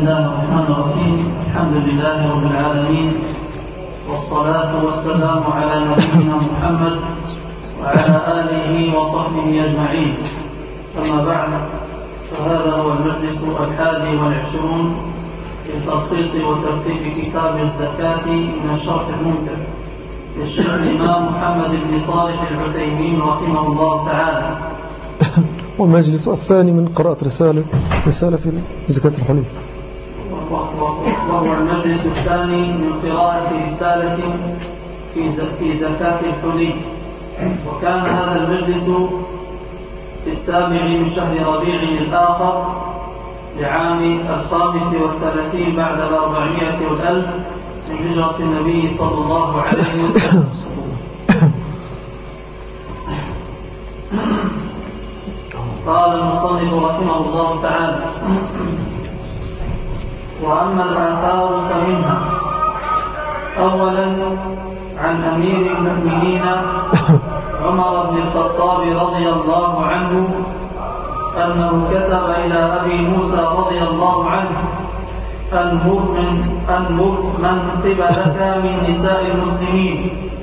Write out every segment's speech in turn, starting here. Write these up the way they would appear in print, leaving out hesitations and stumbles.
الله الرحمن الرحيم. الحمد لله رب العالمين، والصلاة والسلام على نبينا محمد وعلى آله وصحبه أجمعين. أما بعد، فهذا هو المجلس 21 في تلخيص وترتيب كتاب الزكاة من الشرح الممتع للشيخ الإمام محمد بن صالح العثيمين رحمه الله تعالى. والمجلس الثاني من قراءة رسالة في زكاة الحلي، وهو المجلس الثاني من قراءة رسالة في زكاة الحلي. وكان هذا المجلس في 7 من شهر ربيع الآخر لعام 35 بعد 400 والألف من هجرة النبي صلى الله عليه وسلم. قال المصنف رحمه الله تعالى: وأما الآثار فمنها: أولا عن أمير المؤمنين عمر بن الخطاب رضي الله عنه أنه كتب إلى أبي موسى رضي الله عنه: أنمر من قبلك من نساء المسلمين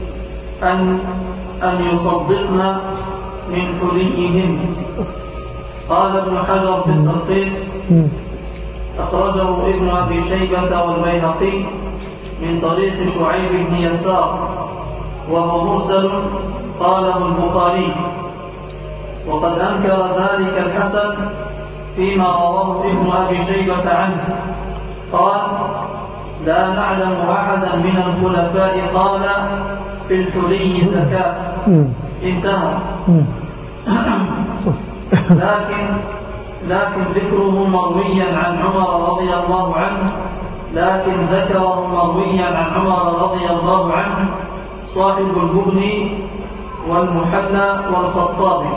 أن يصدقن من حليهم. قال ابن حجر في التلخيص: أخرجه ابن أبي شيبة والبيهقي من طريق شعيب بن يسار وهو مرسل قاله البخاري. وقد أنكر ذلك الحسن فيما رواه ابن أبي شيبة عنه، قال: لا نعلم أحدا من الخلفاء قال في الحلي زكاة، انتهى. لكن ذكره مرويا عن عمر رضي الله عنه صاحب المغني والمحلى والخطابي.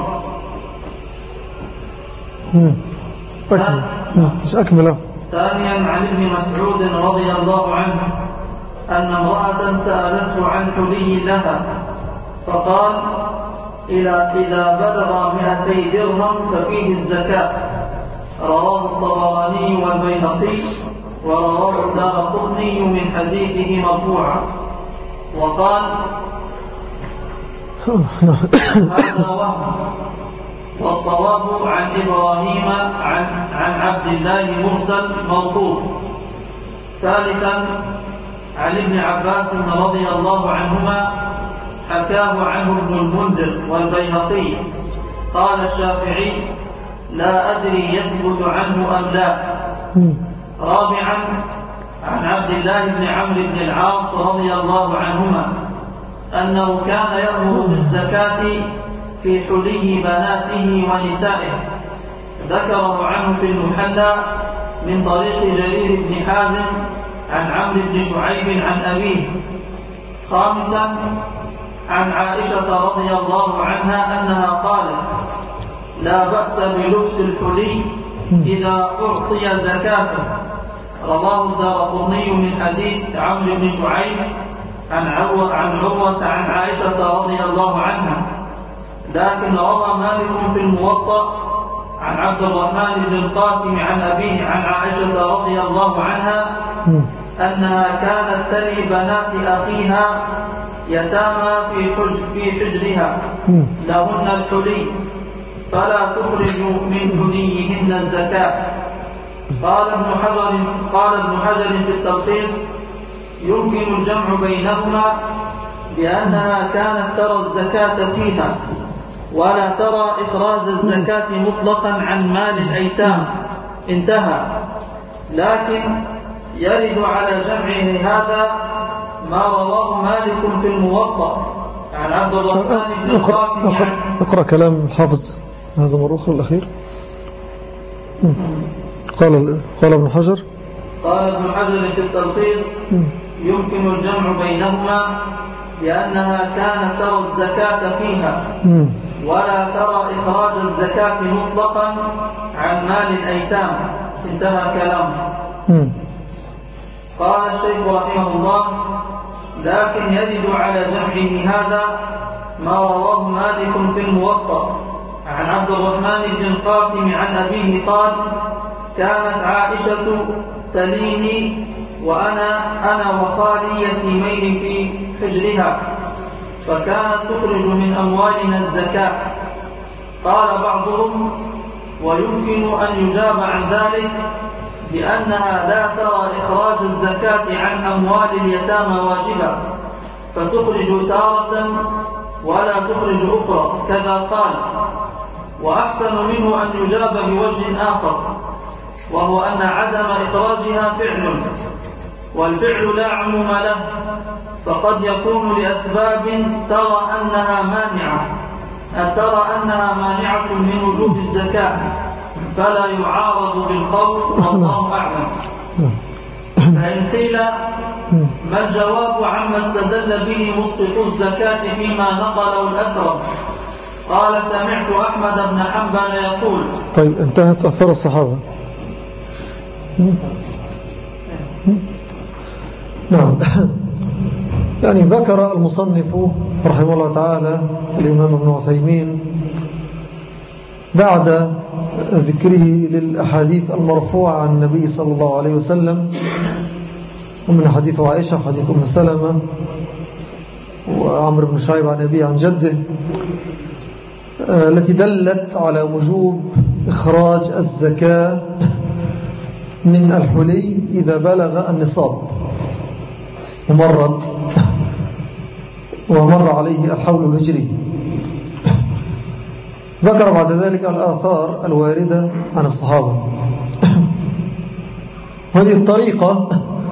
ثانيا عن ابن مسعود رضي الله عنه أن امرأة سألته عن حلي لها فقال: إذا بلغ 200 درهم ففيه الزكاة. رواه الطبراني والبيهقي ورواه الدارقطني من حديثه مرفوعا. وقال: هذا وهم، والصواب عن إبراهيم عن عبد الله مرسل موقوف. ثالثا عن ابن عباس رضي الله عنهما حكاه عنه ابن المنذر والبيهقي. قال الشافعي: لا أدري يثبت عنه أم لا. رابعا عن عبد الله بن عمرو بن العاص رضي الله عنهما أنه كان يأمر بالزكاة في حلي بناته ونسائه. ذكره عنه في المحلى من طريق جرير بن حازم عن عمرو بن شعيب عن أبيه. خامسا عن عائشة رضي الله عنها أنها قالت: لا بأس بلبس الحلي إذا أعطي زكاته. رواه الدارقطني من حديث عمرو بن شعيب عن عروة عن عائشة رضي الله عنها. لكن روى مالك في الموطأ عن عبد الرحمن بن القاسم عن أبيه عن عائشة رضي الله عنها أنها كانت تلي بنات أخيها يتامى في حجرها لهن الحلي فلا تخرج من حليهن الزكاة. قال ابن حجر في التلخيص: يمكن الجمع بينهما بأنها كانت ترى الزكاة فيها ولا ترى إخراج الزكاة مطلقا عن مال الأيتام، انتهى. لكن يرد على جمعه هذا ما رواه مالك في الموطأ عن عبد الرحمن بن القاسم. اقرأ كلام الحافظ هذا مرة أخرى الأخير. قال ابن حجر في التلخيص: يمكن الجمع بينهما لأنها كانت ترى الزكاة فيها ولا ترى إخراج الزكاة مطلقا عن مال الأيتام، انتهى كلامه. قال الشيخ رحمه الله: لكن يرد على جمعه هذا ما رواه مالك في الموطأ عن عبد الرحمن بن القاسم عن أبيه قال: كانت عائشة تليني وأنا وخالي يتيمين في حجرها، فكانت تخرج من أموالنا الزكاة. قال بعضهم: ويمكن أن يجاب عن ذلك بأنها لا ترى إخراج الزكاة عن أموال اليتامى واجبا، فتخرج تارة ولا تخرج أخرى، كذا قال. وأحسن منه أن يجاب بوجه آخر، وهو أن عدم إخراجها فعل، والفعل لا عموم له، فقد يكون لأسباب ترى أنها مانعة من وجوب الزكاة، فلا يعارض بالقول، والله أعلم. فإن قيل: ما الجواب عما استدل به مسقط الزكاة فيما نقله الأثرم؟ قال: سمعت أحمد بن حنبل يقول. طيب، انتهت أثر الصحابة. نعم. يعني ذكر المصنف رحمه الله تعالى الإمام ابن عثيمين بعد ذكره للأحاديث المرفوعة عن النبي صلى الله عليه وسلم، ومن حديث عائشة وحديث أم سلمة وعمر بن شعيب عن أبيه عن جده، التي دلت على وجوب إخراج الزكاة من الحلي إذا بلغ النصاب ومر عليه الحول الهجري. ذكر بعد ذلك الآثار الواردة عن الصحابة. هذه الطريقة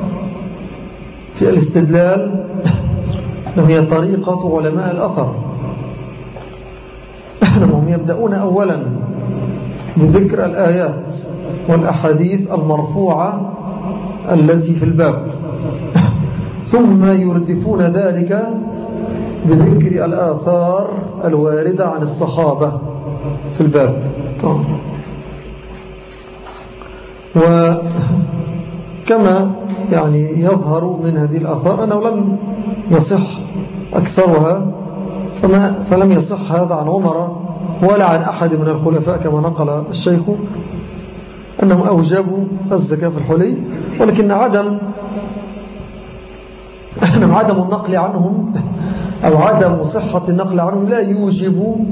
في الاستدلال هي طريقة علماء الأثر. هم يبدأون أولا بذكر الآيات والأحاديث المرفوعة التي في الباب، ثم يردفون ذلك بذكر الآثار الواردة عن الصحابة في الباب. وكما يعني يظهر من هذه الآثار أنه لم يصح أكثرها، فلم يصح هذا عن عمر ولا عن أحد من الخلفاء كما نقل الشيخ أنهم أوجبوا الزكاة في الحلي، ولكن عدم النقل عنهم أو عدم صحة النقل عنهم لا يوجب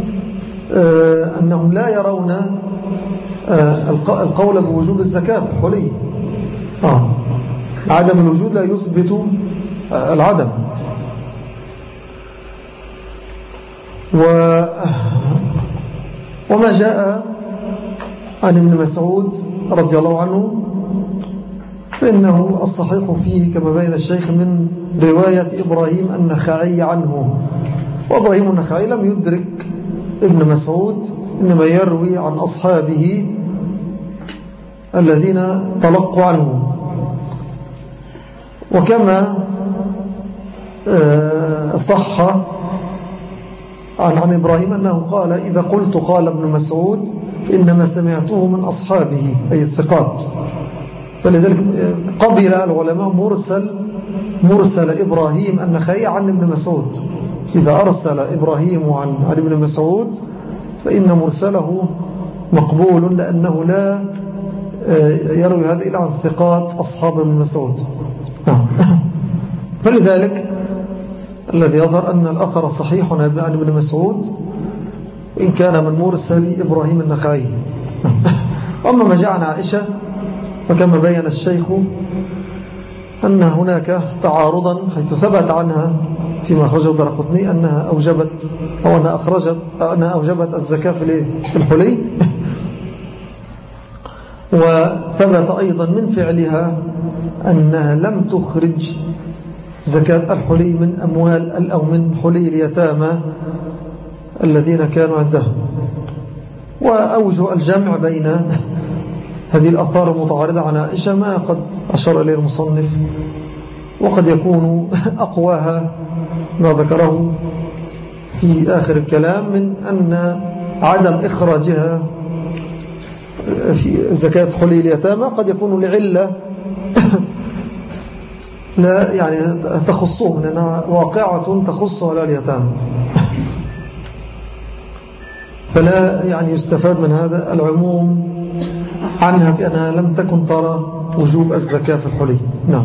أنهم لا يرون القول بوجوب الزكاة في الحلي. عدم الوجود لا يثبت العدم. وما جاء عن ابن مسعود رضي الله عنه فإنه الصحيح فيه كما بين الشيخ من رواية إبراهيم النخعي عنه، وإبراهيم النخعي لم يدرك ابن مسعود، إنما يروي عن أصحابه الذين تلقوا عنه. وكما صح عن إبراهيم أنه قال: إذا قلت قال ابن مسعود فإنما سمعته من أصحابه أي الثقات. فلذلك قبل العلماء مرسل إبراهيم النخعي عن ابن مسعود. إذا أرسل إبراهيم عن ابن مسعود فإن مرسله مقبول، لأنه لا يروي هذا إلا عن ثقات أصحاب ابن مسعود. فلذلك الذي يظهر أن الأثر صحيح عن ابن مسعود وإن كان من مرسل إبراهيم النخعي. أما ما جاء عن عائشة فكما بين الشيخ أن هناك تعارضا، حيث ثبت عنها فيما أخرجه الدارقطني أنها أوجبت أو أنها أوجبت الزكاة في الحلي، وثبت أيضا من فعلها أنها لم تخرج زكاة الحلي من أموال أو من حلي اليتامى الذين كانوا عندهم. وأوجه الجمع بين هذه الأثار المتعارضة عن عائشة ما قد أشار إليه المصنف، وقد يكون أقواها ما ذكره في آخر الكلام من أن عدم إخراجها في زكاة حلي اليتامى قد يكون لعلة لا يعني تخصهم، لأنها واقعة تخص ولا اليتامى، فلا يعني يستفاد من هذا العموم عنها في أنها لم تكن ترى وجوب الزكاة في الحلي. نعم.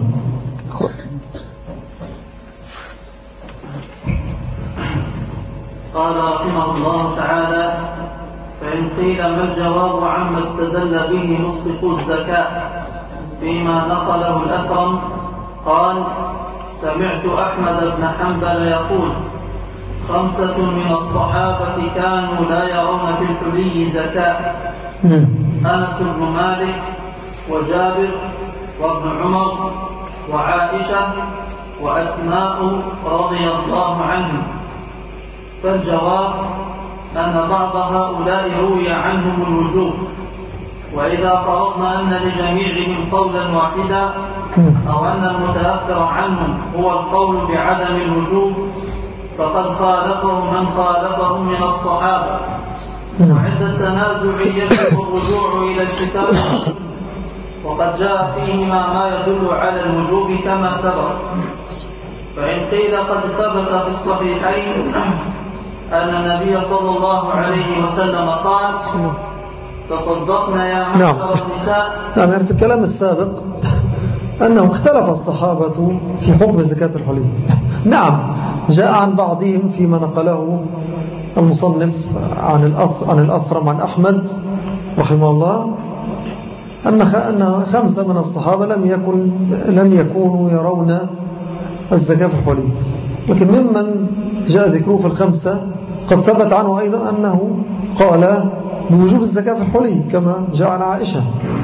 قال رحمه الله تعالى: فإن قيل ما الجواب عما استدل به مسبق الزكاة فيما نقله الأثرم؟ قال: سمعت أحمد بن حنبل يقول: 5 من الصحابة كانوا لا يرون في الحلي زكاة: أنس بن مالك، وجابر، وابن عمر، وعائشة، وأسماء رضي الله عنهم. فالجواب أن بعض هؤلاء روي عنهم الوجوب، وإذا فرضنا أن لجميعهم قولا واحدا أو أن المتأخر عنهم هو القول بعدم الوجوب فقد خالفهم من خالفهم من الصحابة. وعند التنازع يجب الرجوع إلى الكتاب وقد جاء فيهما ما يدل على الوجوب كما سبق. فإن قيل قد ثبت في الصحيحين أن النبي صلى الله عليه وسلم قال: تصدقنا يا معشر النساء. نعم. يعني في الكلام السابق أنه اختلف الصحابة في حكم زكاة الحلي. نعم، جاء عن بعضهم فيما نقله المصنف عن الأثرم عن أحمد رحمه الله أن 5 من الصحابة لم يكونوا يرون الزكاة في الحلي، لكن ممن جاء ذكره في 5 قد ثبت عنه أيضا أنه قال بوجوب الزكاة في الحلي كما جاء عن عائشة.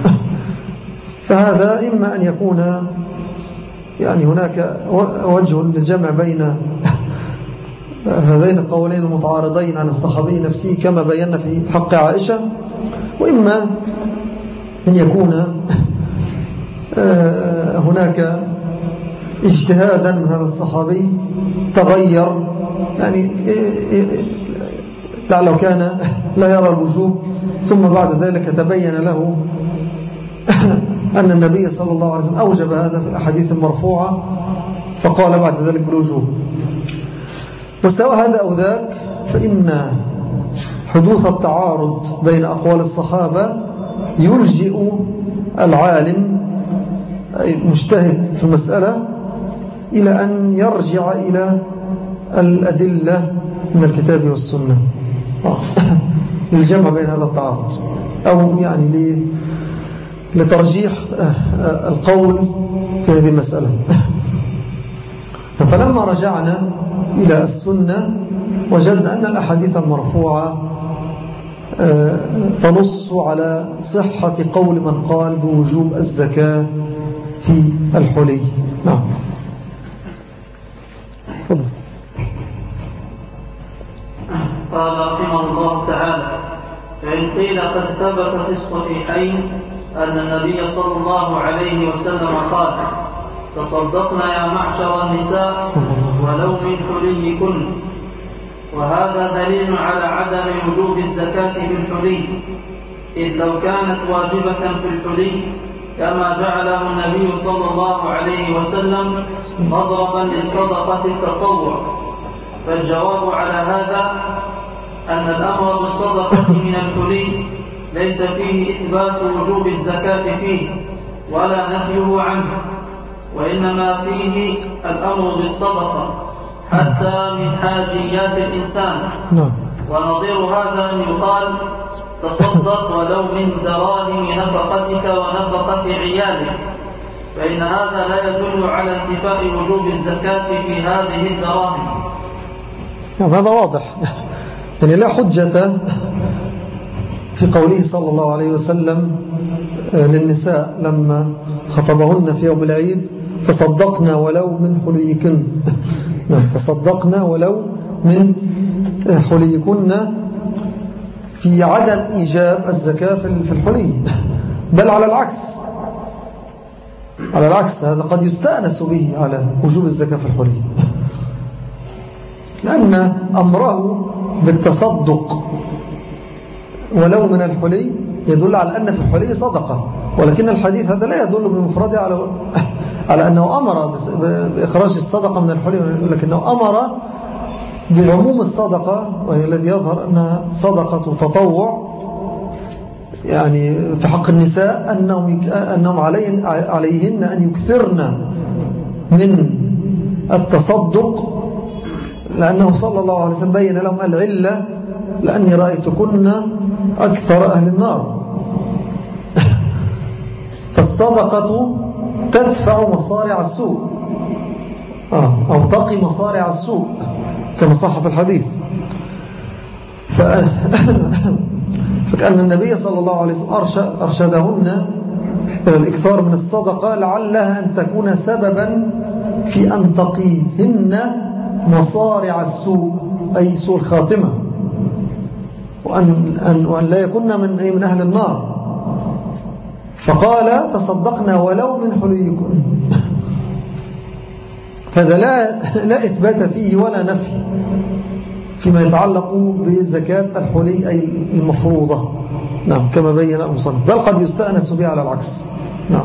فهذا إما أن يكون يعني هناك وجه للجمع بين هذين القولين المتعارضين عن الصحابي نفسه كما بينا في حق عائشة، وإما أن يكون هناك اجتهادا من هذا الصحابي تغير، يعني لعله كان لا يرى الوجوب ثم بعد ذلك تبين له أن النبي صلى الله عليه وسلم أوجب هذا في الأحاديث المرفوعة فقال بعد ذلك بالوجوب. وسواء هذا أو ذاك فإن حدوث التعارض بين أقوال الصحابة يلجئ العالم مجتهد في المسألة إلى أن يرجع إلى الأدلة من الكتاب والسنة للجمع بين هذا التعارض، أو يعني لترجيح القول في هذه المسألة. فلما رجعنا إلى السنة وجدنا أن الأحاديث المرفوعة تنص على صحة قول من قال بوجوب الزكاة في الحلي. نعم. قال رحمه الله تعالى: فإن قيل قد ثبت في الصحيحين أن النبي صلى الله عليه وسلم قال: تصدقنا يا معشر النساء ولو من حليكن، وهذا دليل على عدم وجوب الزكاة في الحلي، إذ لو كانت واجبة في الحلي كما جعله النبي صلى الله عليه وسلم مضربا لصدقة التطوع. فالجواب على هذا أن الأمر بالصدقة من الحلي ليس فيه إثبات وجوب الزكاة فيه ولا نفيه عنه، وإنما فيه الأمر بالصدقة حتى من حاجيات الإنسان. ونظير هذا أن يقال: تصدق ولو من دراهم نفقتك ونفقة عيالك، فإن هذا لا يدل على انتفاء وجوب الزكاة في هذه الدراهم. هذا واضح، يعني لا حجة في قوله صلى الله عليه وسلم للنساء لما خطبهن في يوم العيد: تصدقنا ولو من حليكن. تصدقنا ولو من حليكن، في عدم إيجاب الزكاة في الحلي، بل على العكس هذا قد يستأنس به على وجوب الزكاة في الحلي، لأن أمره بالتصدق ولو من الحلي يدل على أن في الحلي صدقة، ولكن الحديث هذا لا يدل بمفرده على أنه أمر بإخراج الصدقة من الحلي، ولكنه أمر بعموم الصدقة، وهي الذي يظهر أنها صدقة تطوع، يعني في حق النساء أنهم عليهن أن يكثرن من التصدق، لأنه صلى الله عليه وسلم بين لهم العلة: لأني رأيتكن أكثر أهل النار. فالصدقة تدفع مصارع السوء، أو تقي مصارع السوء كما صح في الحديث. فكأن النبي صلى الله عليه وسلم أرشدهن إلى الإكثار من الصدقة لعلها أن تكون سببا في أن تقيهن مصارع السوء، أي سوء الخاتمة، وأن لا يكون من أهل النار. فقال: تصدقنا ولو من حليكن. هذا لا إثبات فيه ولا نفي فيما يتعلق بزكاة الحلي أي المفروضة، نعم، كما بين المصنف، بل قد يستأنس به على العكس. نعم.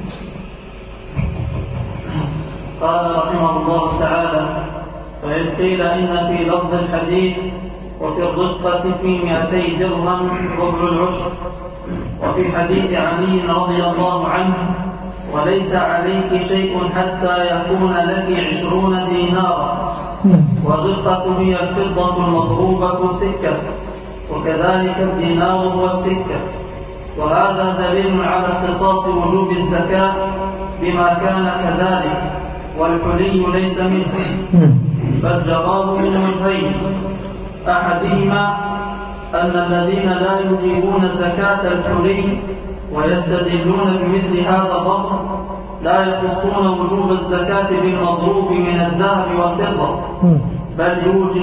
قال رحمه الله تعالى: فإن قيل إن في لفظ الحديث وفي الرقة في 200 درهم ربع العشر، وفي حديث علي رضي الله عنه: وليس عليك شيء حتى يكون لك 20 دينارا، والرقة هي الفضة المضروبة سكة، وكذلك الدينار هو السكة. وهذا دليل على اختصاص وجوب الزكاة بما كان كذلك، والحلي ليس منه، بل جوابه من وجهين: أحدهما أن الذين لا يجيبون زكاة الحلي ويستدلون بمثل هذا الضرب لا يخصون وجوب الزكاة بالمضروب من الذهب والفضة، بل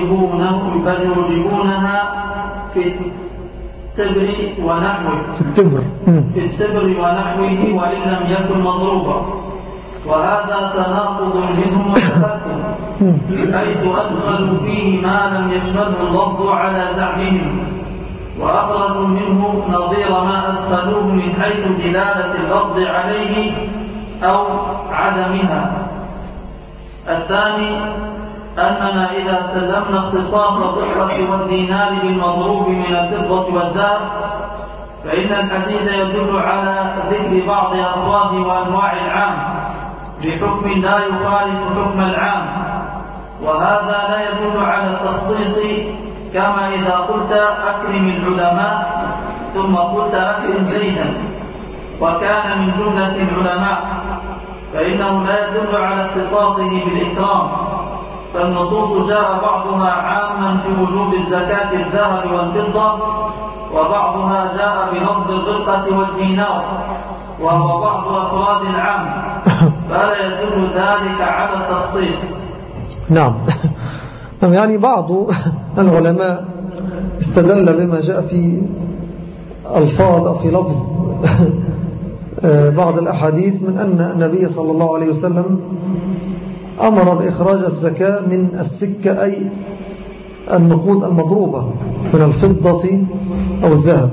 يوجبونها في التبر ونحوه وإن لم يكن مضروبا. وهذا تناقض منهم وتفكر، حيث أدخلوا فيه ما لم يشمله اللفظ على زعمهم، وأخرجوا منه نظير ما أدخلوه من حيث دلالة اللفظ عليه أو عدمها. الثاني أننا إذا سلمنا اختصاص الرقة والدينار بالمضروب من الفضة والذهب، فإن الحديث يدل على ذكر بعض أفراد وأنواع العام بحكم لا يخالف حكم العام، وهذا لا يدل على التخصيص، كما إذا قلت أكرم العلماء ثم قلت أكرم زيدا وكان من جملة العلماء، فإنه لا يدل على اختصاصه بالإكرام. فالنصوص جاء بعضها عاما في وجوب الزكاة الذهب والفضة، وبعضها جاء بلفظ الرقة والدينار، وهو بعض أفراد العام، فلا يدل ذلك على التخصيص. نعم. يعني بعض العلماء استدل بما جاء في الفاظ أو في لفظ بعض الأحاديث من أن النبي صلى الله عليه وسلم أمر بإخراج الزكاة من السكة، أي النقود المضروبة من الفضة أو الذهب.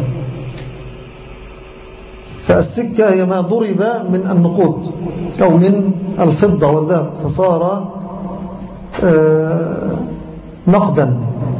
فالسكة هي ما ضرب من النقود أو من الفضة والذهب فصار نقدا.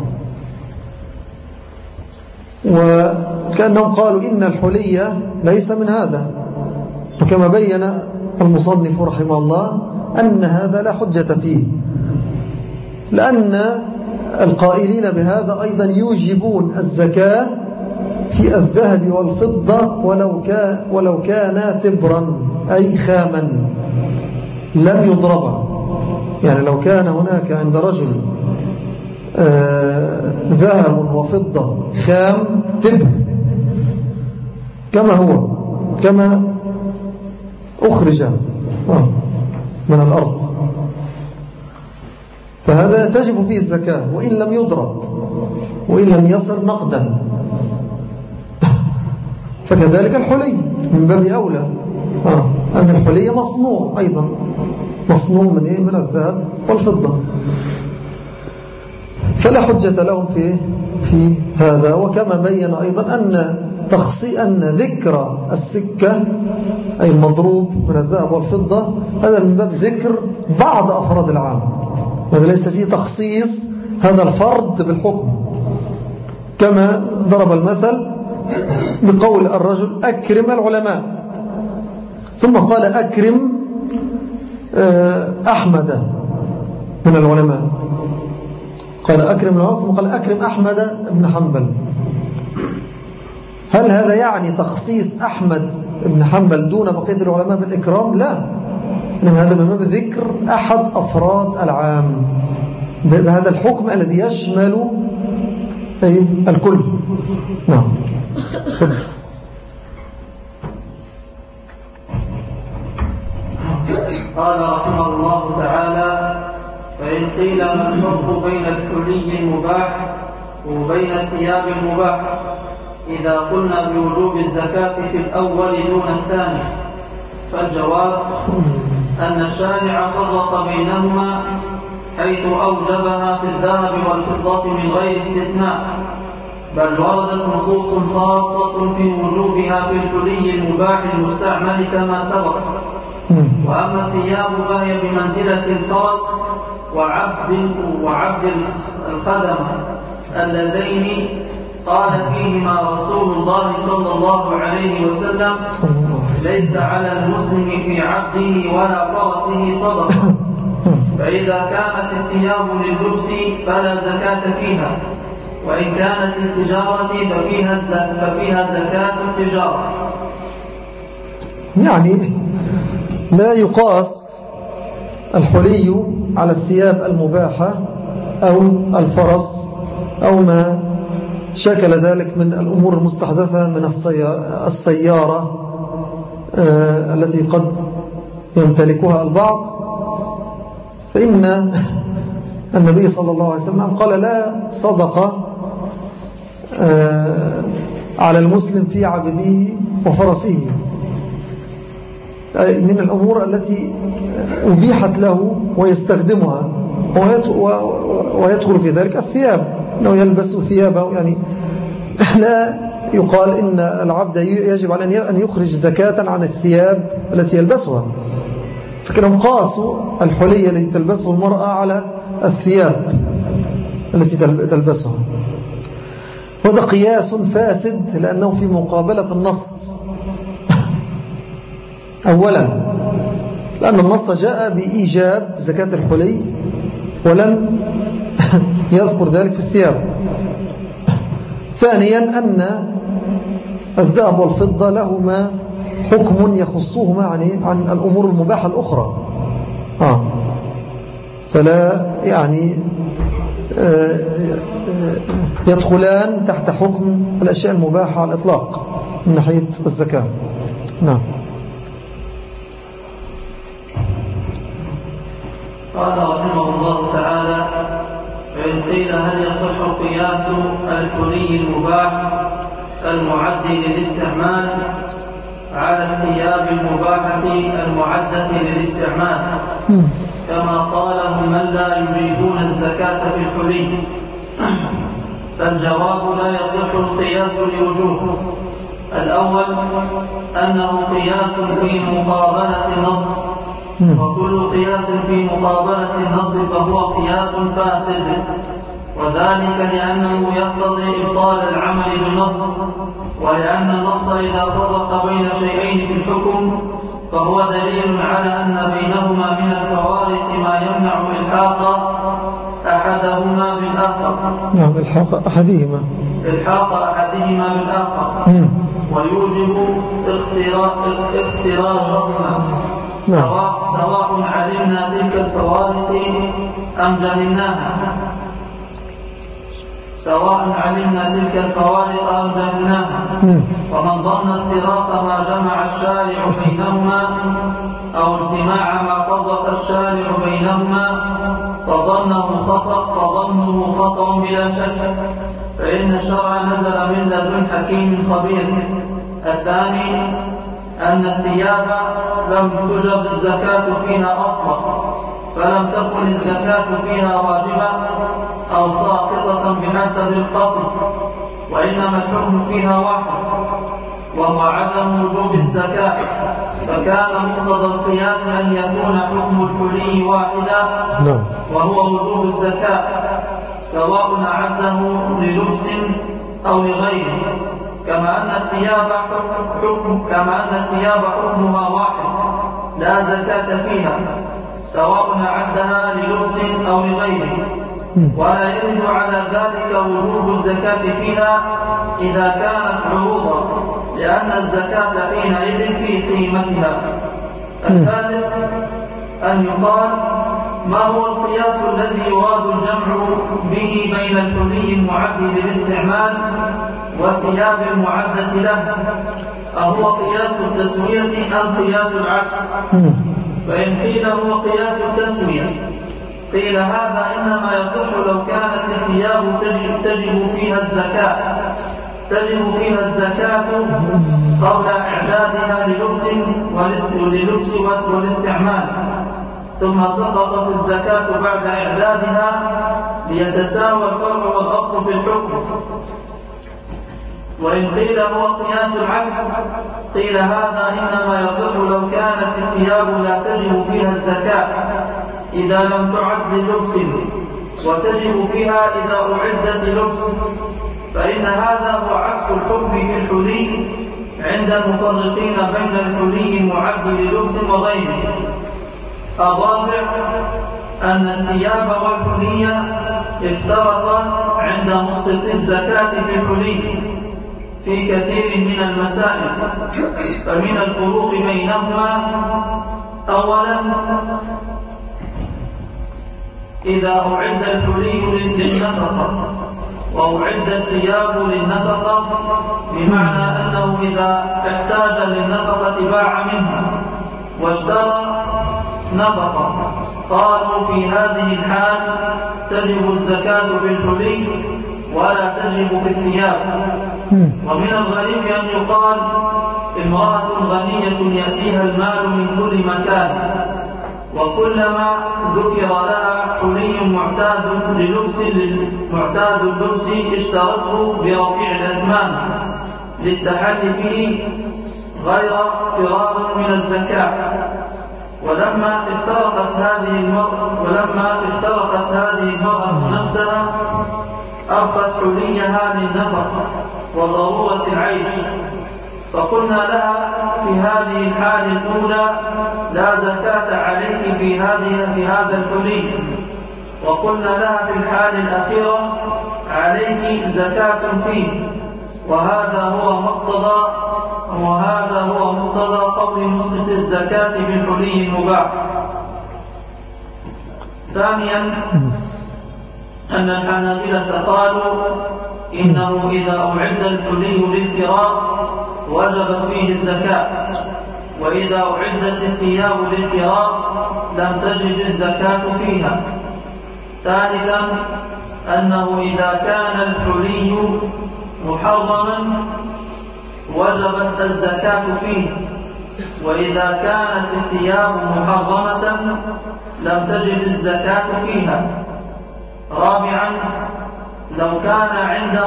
وكأنهم قالوا إن الحلي ليس من هذا، وكما بين المصنف رحمه الله أن هذا لا حجة فيه، لأن القائلين بهذا أيضا يوجبون الزكاة في الذهب والفضة ولو كان تبرا أي خاما لم يضربا. يعني لو كان هناك عند رجل ذهب وفضة خام تبر كما أخرج من الأرض، فهذا تجب فيه الزكاة وإن لم يضرب وإن لم يصر نقدا. فكذلك الحلي من باب أولى، أن الحلي مصنوع أيضا، مصنوع من الذهب والفضة، فلا حجة لهم في هذا. وكما بين أيضا أن ذكر السكة أي المضروب من الذهب والفضة هذا من باب ذكر بعض أفراد العام، وهذا ليس فيه تخصيص هذا الفرد بالحكم، كما ضرب المثل بقول الرجل أكرم العلماء، ثم قال أكرم أحمد من العلماء، قال أكرم العلماء ثم قال أكرم أحمد بن حنبل. هل هذا يعني تخصيص أحمد بن حنبل دون بقية العلماء بالإكرام؟ لا، إنما هذا من باب ذكر أحد أفراد العام بهذا الحكم الذي يشمل الكل. نعم. قال رحمه الله تعالى: فإن قيل ما الفرق بين الكلي المباح وبين الثياب المباح إذا قلنا بوجوب الزكاة في الأول دون الثاني؟ فالجواب أن الشارع فرق بينهما حيث أوجبها في الذهب والفضة من غير استثناء، بل وردت نصوص خاصة في وجوبها في الكلي المباح المستعمل كما سبق. وأما الثياب فهي بمنزلة الفرس وعبد الخدم اللذين قال فيهما رسول الله صلى الله عليه وسلم: ليس على المسلم في عبده ولا فرسه صدقة. فإذا كانت الثياب لللبس فلا زكاة فيها، وإن كانت للتجارة ففيها زكاة التجارة. يعني لا يقاس الحلي على الثياب المباحة أو الفرس أو ما شكل ذلك من الأمور المستحدثة من السيارة التي قد يمتلكها البعض، فإن النبي صلى الله عليه وسلم قال: لا صدقة على المسلم في عبده وفرسه، من الأمور التي أبيحت له ويستخدمها، ويدخل في ذلك الثياب، أنه يلبس ثيابه. يعني لا يقال إن العبد يجب عليه أن يخرج زكاة عن الثياب التي يلبسها، فكانوا قاسوا الحلي التي تلبسه المرأة على الثياب التي تلبسها، وهذا قياس فاسد لأنه في مقابلة النص. أولا لأن النص جاء بإيجاب زكاة الحلي ولم يذكر ذلك في الثياب. ثانيا أن الذهب والفضة لهما حكم يخصهما عن الأمور المباحة الأخرى، فلا يعني يدخلان تحت حكم الأشياء المباحة على الإطلاق من ناحية الزكاة. نعم. قال رحمه الله تعالى: فإن قيل هل يصح قياس الكلي المباح المعد للاستعمال على الثياب المباحة المعدة للاستعمال كما قاله من لا يجيبون الزكاة في الحلي؟ فالجواب: لا يصح القياس لوجوه. الأول أنه قياس في مقابلة النص، وكل قياس في مقابلة النص فهو قياس فاسد، وذلك لأنه يقتضي إبطال العمل بالنص، ولأن النص إذا فرق بين شيئين في الحكم فهو دليل على أن بينهما من الفوارق ما يمنع إلحاق أحدهما بالآخر. نعم، إلحاق أحدهما بالآخر، ويوجب اختراقهما، سواء علمنا تلك الفوارق أم جهلناها. ومن ظن افتراق ما جمع الشارع بينهما أو اجتماع ما فرق الشارع بينهما فظنه خطأ بلا شك، فإن الشرع نزل من لدن حكيم خبير. الثاني أن الثياب لم تجب الزكاة فيها أصلا، فلم تكن الزكاة فيها واجبة أو ساقطة بحسب القصد، وإنما الحكم فيها واحد وهو عدم وجوب الزكاة، فكان مقتضى القياس أن يكون حكم الكلي واحدا وهو وجوب الزكاة، سواء أعده للبس أو لغيره. كما أن الثياب حكمها واحد لا زكاة فيها، سواء أعدها للبس أو لغيره، ولا يرد على ذلك وجوب الزكاة فيها إذا كانت عروضا، لأن الزكاة حينئذ في قيمتها. الثالث أن يقال ما هو القياس الذي يراد الجمع به بين الحلي المعد للاستعمال والثياب المعدة له؟ أهو قياس التسوية أم قياس العكس؟ فإن قيل هو قياس التسوية قيل هذا إنما يصح لو كانت الثياب تجب فيها الزكاة قبل إعدادها للبس والاستعمال، ثم سقطت الزكاة بعد إعدادها ليتساوى الفرع والأصل في الحكم. وإن قيل هو قياس العكس قيل هذا إنما يصح لو كانت الثياب لا تجب فيها الزكاة إذا لم تعد للبس، وتجب فيها إذا أعدت للبس، فإن هذا هو عكس الحكم في الحلي عند المفرقين بين الحلي المعد للبس وغيره. الرابع أن الثياب والحلي افترقا عند مسقط الزكاة في الحلي في كثير من المسائل، فمن الفروق بينهما: أولا، إذا أعد الحلي للنفقة وأعد الثياب للنفقة، بمعنى أنه إذا احتاج للنفقة باع منها واشترى نفقة، قالوا في هذه الحال تجب الزكاة في الحلي ولا تجب في الثياب. ومن الغريب أن يقال امرأة غنية يأتيها المال من كل مكان، وكلما ذكر لها حلي معتاد اللبس اشترته برفيع الأثمان للتحلي به غير فرار من الزكاة. ولما افترقت هذه المرأة نفسها أبقت حليها للنفقة وضرورة العيش، فقلنا لها في هذه الحال الأولى لا زكاة عليك في هذا الحلي، وقلنا لها في الحال الأخيرة عليك زكاة فيه، وهذا هو مقتضى قول مسقط الزكاة بالحلي المباح. ثانيا أن الحنابلة قالوا إنه إذا أعد الحلي للكراء وجب فيه الزكاة، وإذا أعدت الثياب للكراء لم تجب الزكاة فيها. ثالثا أنه إذا كان الحلي محرما وجبت الزكاة فيه، وإذا كانت الثياب محرمة لم تجب الزكاة فيها. رابعا لو كان عنده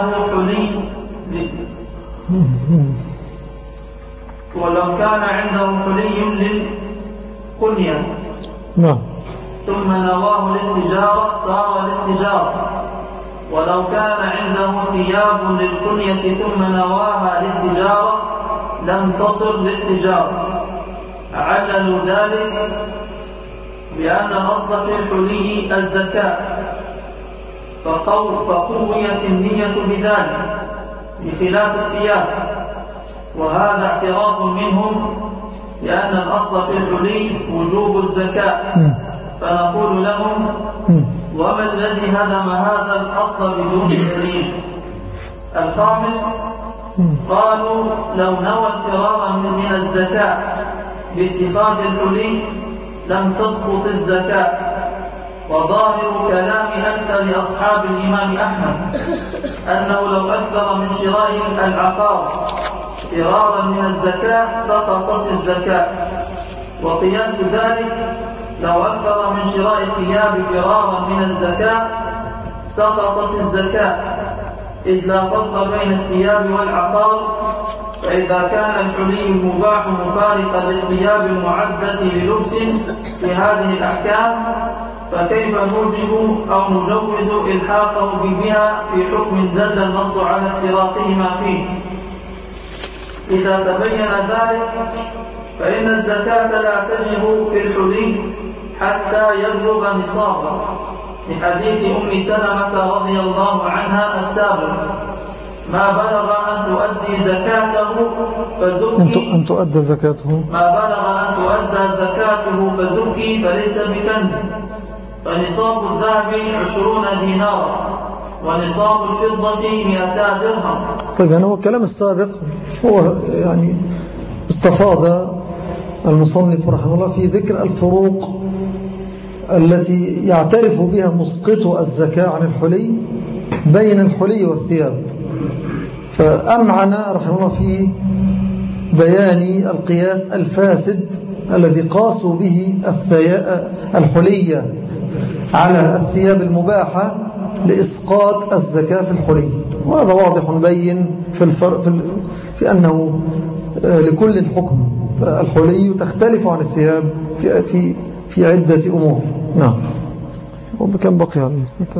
حلي للقنية ثم نواه للتجارة صار للتجارة، ولو كان عنده ثياب للقنية ثم نواها للتجارة لم تصل للتجارة. عللوا ذلك بأن الأصل في الحلي الزكاة، فقويت النية بذلك بخلاف الثياب، وهذا اعتراف منهم بأن الأصل في الحلي وجوب الزكاة، فنقول لهم: وما الذي هدم هذا الأصل بدون دليل؟ الخامس قالوا: لو نوى الفرار من الزكاة باتخاذ الحلي لم تسقط الزكاة. وظاهر كلام أكثر أصحاب الإمام أحمد أنه لو أكثر من شراء العقار فرارا من الزكاة سقطت الزكاة. وقياس ذلك لو أكثر من شراء الثياب فرارا من الزكاة سقطت الزكاة، إذ لا فرق بين الثياب والعقار. فإذا كان الحلي المباح مفارقا للثياب المعدة للبس في هذه الأحكام، فكيف نوجب أو نجوز إلحاقه بها في حكم دل النص على افتراقهما فيه؟ إذا تبين ذلك فإن الزكاة لا تجب في الحلي حتى يبلغ نصابا، لحديث أم سلمة رضي الله عنها السابق: ما بلغ أن تؤدي زكاته فزكي، أن تؤدى زكاته، ما بلغ أن تؤدى زكاته فزكي فليس بكنز، فنصاب الذهب 20 دينارا، ونصاب الفضة 200 درهم. طيب يعني هو الكلام السابق هو يعني استفاض المصنف رحمه الله في ذكر الفروق التي يعترف بها مسقط الزكاة عن الحلي بين الحلي والثياب، فأمعن رحمه الله في بيان القياس الفاسد الذي قاسوا به الحلية على الثياب المباحة لإسقاط الزكاة في الحلي. وهذا واضح بين في أنه لكل حكم، فالحلي تختلف عن الثياب في عدة أمور. نعم. وبكم بقي عليه متى؟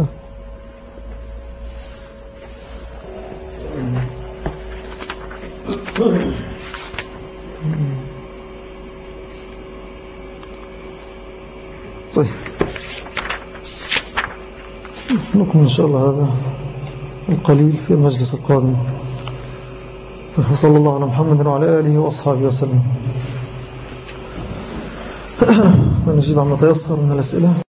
طيب نكمل إن شاء الله هذا القليل في المجلس القادم. صلى الله على محمد وعلى آله وأصحابه وسلم. ونجيب عما تيسر من الأسئلة.